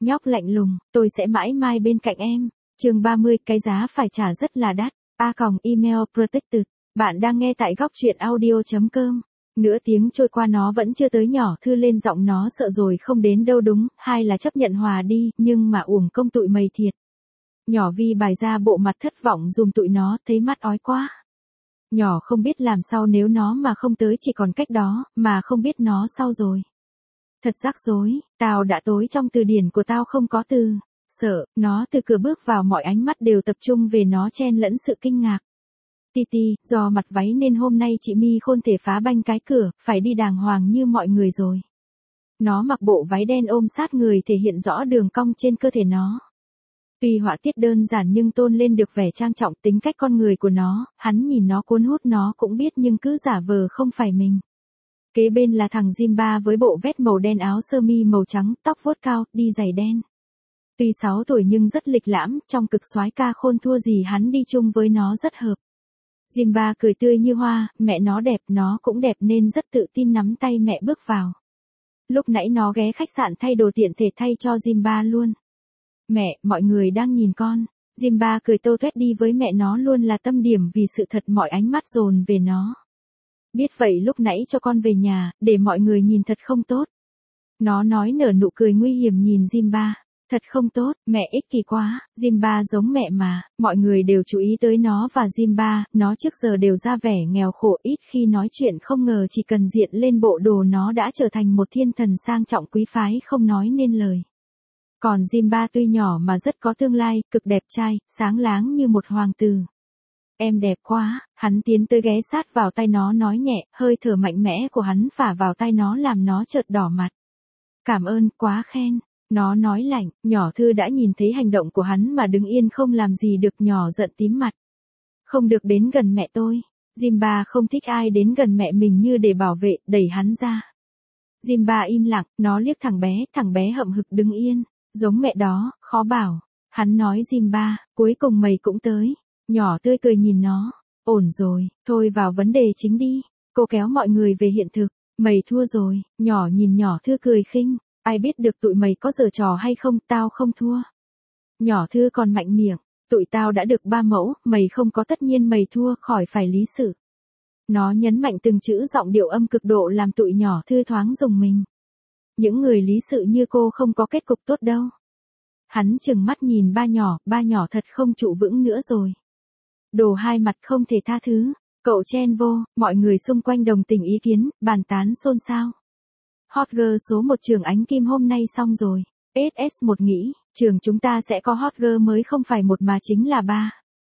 nhóc lạnh lùng, tôi sẽ mãi mãi bên cạnh em. Chương 30, cái giá phải trả rất là đắt. email protected. Bạn đang nghe tại góc truyện audio.com. Nửa tiếng trôi qua nó vẫn chưa tới. Nhỏ Thư lên giọng, nó sợ rồi không đến đâu đúng, hay là chấp nhận hòa đi, nhưng mà uổng công tụi mày thiệt. Nhỏ Vi bày ra bộ mặt thất vọng dùm tụi nó, thấy mắt ói quá. Nhỏ không biết làm sao nếu nó mà không tới, chỉ còn cách đó, mà không biết nó sao rồi. Thật rắc rối, tao đã tối trong từ điển của tao không có từ sợ. Nó từ cửa bước vào, mọi ánh mắt đều tập trung về nó, chen lẫn sự kinh ngạc. Titi, do mặt váy nên hôm nay chị My không thể phá banh cái cửa, phải đi đàng hoàng như mọi người rồi. Nó mặc bộ váy đen ôm sát người, thể hiện rõ đường cong trên cơ thể nó. Tuy họa tiết đơn giản nhưng tôn lên được vẻ trang trọng, tính cách con người của nó. Hắn nhìn nó cuốn hút, nó cũng biết nhưng cứ giả vờ không phải mình. Kế bên là thằng Jimba với bộ vest màu đen, áo sơ mi màu trắng, tóc vuốt cao, đi giày đen. Tuy 6 tuổi nhưng rất lịch lãm, trong cực soái ca khôn thua gì hắn, đi chung với nó rất hợp. Jimba cười tươi như hoa, mẹ nó đẹp, nó cũng đẹp nên rất tự tin nắm tay mẹ bước vào. Lúc nãy nó ghé khách sạn thay đồ tiện thể thay cho Jimba luôn. Mẹ, mọi người đang nhìn con. Jimba cười tô tuét, đi với mẹ nó luôn là tâm điểm, vì sự thật mọi ánh mắt dồn về nó. Biết vậy lúc nãy cho con về nhà, để mọi người nhìn thật không tốt. Nó nói nở nụ cười nguy hiểm nhìn Jimba. Thật không tốt, mẹ ích kỷ quá, Jimba giống mẹ mà, mọi người đều chú ý tới nó và Jimba, nó trước giờ đều ra vẻ nghèo khổ, ít khi nói chuyện, không ngờ chỉ cần diện lên bộ đồ nó đã trở thành một thiên thần sang trọng quý phái không nói nên lời. Còn Jimba tuy nhỏ mà rất có tương lai, cực đẹp trai, sáng láng như một hoàng tử. Em đẹp quá, hắn tiến tới ghé sát vào tay nó nói nhẹ, hơi thở mạnh mẽ của hắn phả vào tay nó làm nó chợt đỏ mặt. Cảm ơn, quá khen. Nó nói lạnh. Nhỏ Thư đã nhìn thấy hành động của hắn mà đứng yên không làm gì được, nhỏ giận tím mặt. Không được đến gần mẹ tôi. Jimba không thích ai đến gần mẹ mình như để bảo vệ, đẩy hắn ra. Jimba im lặng, nó liếc thằng bé hậm hực đứng yên. Giống mẹ đó, khó bảo. Hắn nói Jimba, cuối cùng mày cũng tới. Nhỏ tươi cười nhìn nó. Ổn rồi, thôi vào vấn đề chính đi. Cô kéo mọi người về hiện thực. Mày thua rồi. Nhỏ nhìn Nhỏ Thư cười khinh. Ai biết được tụi mày có giở trò hay không, tao không thua. Nhỏ Thư còn mạnh miệng, tụi tao đã được 3 mẫu, mày không có tất nhiên mày thua, khỏi phải lý sự. Nó nhấn mạnh từng chữ, giọng điệu âm cực độ làm tụi Nhỏ Thư thoáng rùng mình. Những người lý sự như cô không có kết cục tốt đâu. Hắn trừng mắt nhìn ba nhỏ thật không trụ vững nữa rồi. Đồ hai mặt không thể tha thứ, cậu chen vô, mọi người xung quanh đồng tình ý kiến, bàn tán xôn xao. Hot girl số 1 trường Ánh Kim hôm nay xong rồi. SS1 nghĩ, trường chúng ta sẽ có hot girl mới, không phải 1 mà chính là 3.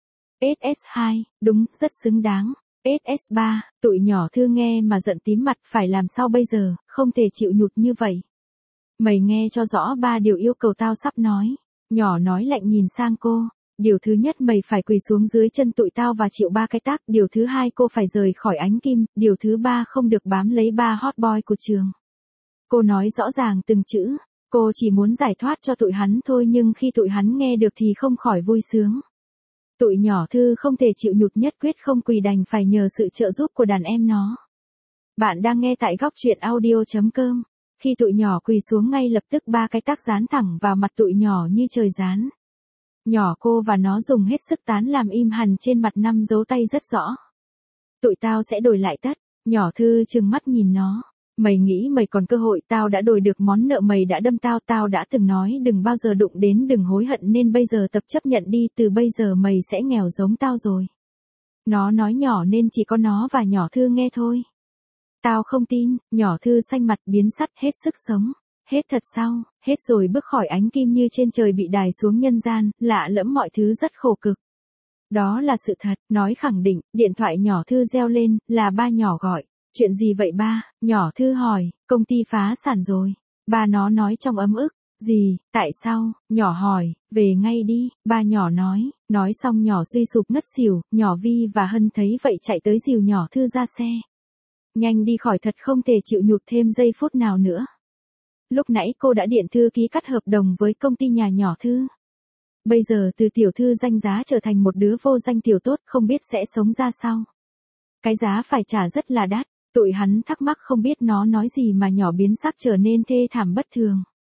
SS2, đúng, rất xứng đáng. SS3, tụi Nhỏ Thư nghe mà giận tím mặt, phải làm sao bây giờ, không thể chịu nhục như vậy. Mày nghe cho rõ 3 điều yêu cầu tao sắp nói. Nhỏ nói lạnh nhìn sang cô. Điều thứ nhất, mày phải quỳ xuống dưới chân tụi tao và chịu 3 cái tát. Điều thứ hai, cô phải rời khỏi Ánh Kim. Điều thứ ba, không được bám lấy 3 hot boy của trường. Cô nói rõ ràng từng chữ, cô chỉ muốn giải thoát cho tụi hắn thôi, nhưng khi tụi hắn nghe được thì không khỏi vui sướng. Tụi Nhỏ Thư không thể chịu nhục, nhất quyết không quỳ, đành phải nhờ sự trợ giúp của đàn em nó. Bạn đang nghe tại góc truyện audio.com. Khi tụi nhỏ quỳ xuống, ngay lập tức 3 cái tát dán thẳng vào mặt tụi nhỏ như trời giáng. Nhỏ cô và nó dùng hết sức tán làm im hẳn trên mặt 5 dấu tay rất rõ. Tụi tao sẽ đổi lại tất. Nhỏ Thư trừng mắt nhìn nó. Mày nghĩ mày còn cơ hội, tao đã đổi được món nợ mày đã đâm tao, tao đã từng nói đừng bao giờ đụng đến, đừng hối hận, nên bây giờ tập chấp nhận đi, từ bây giờ mày sẽ nghèo giống tao rồi. Nó nói nhỏ nên chỉ có nó và Nhỏ Thư nghe thôi. Tao không tin. Nhỏ Thư xanh mặt biến sắt, hết sức sống. Hết thật sao? Hết rồi, bước khỏi Ánh Kim như trên trời bị đày xuống nhân gian, lạ lẫm mọi thứ rất khổ cực. Đó là sự thật, nói khẳng định. Điện thoại Nhỏ Thư reo lên, là ba nhỏ gọi. Chuyện gì vậy ba? Nhỏ Thư hỏi. Công ty phá sản rồi. Ba nó nói trong ấm ức. Gì, tại sao? Nhỏ hỏi. Về ngay đi, ba nhỏ nói. Nói xong nhỏ suy sụp ngất xỉu. Nhỏ Vi và Hân thấy vậy chạy tới dìu Nhỏ Thư ra xe. Nhanh đi khỏi, thật không thể chịu nhục thêm giây phút nào nữa. Lúc nãy cô đã điện thư ký cắt hợp đồng với công ty nhà Nhỏ Thư. Bây giờ từ tiểu thư danh giá trở thành một đứa vô danh tiểu tốt, không biết sẽ sống ra sao. Cái giá phải trả rất là đắt. Tụi hắn thắc mắc không biết nó nói gì mà nhỏ biến sắc trở nên thê thảm bất thường.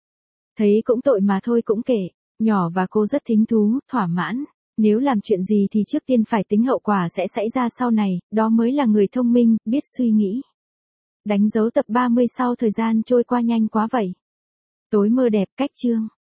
Thấy cũng tội mà thôi cũng kệ. Nhỏ và cô rất thính thú, thỏa mãn. Nếu làm chuyện gì thì trước tiên phải tính hậu quả sẽ xảy ra sau này, đó mới là người thông minh, biết suy nghĩ. Đánh dấu tập 30 sau thời gian trôi qua nhanh quá vậy. Tối mơ đẹp cách chương.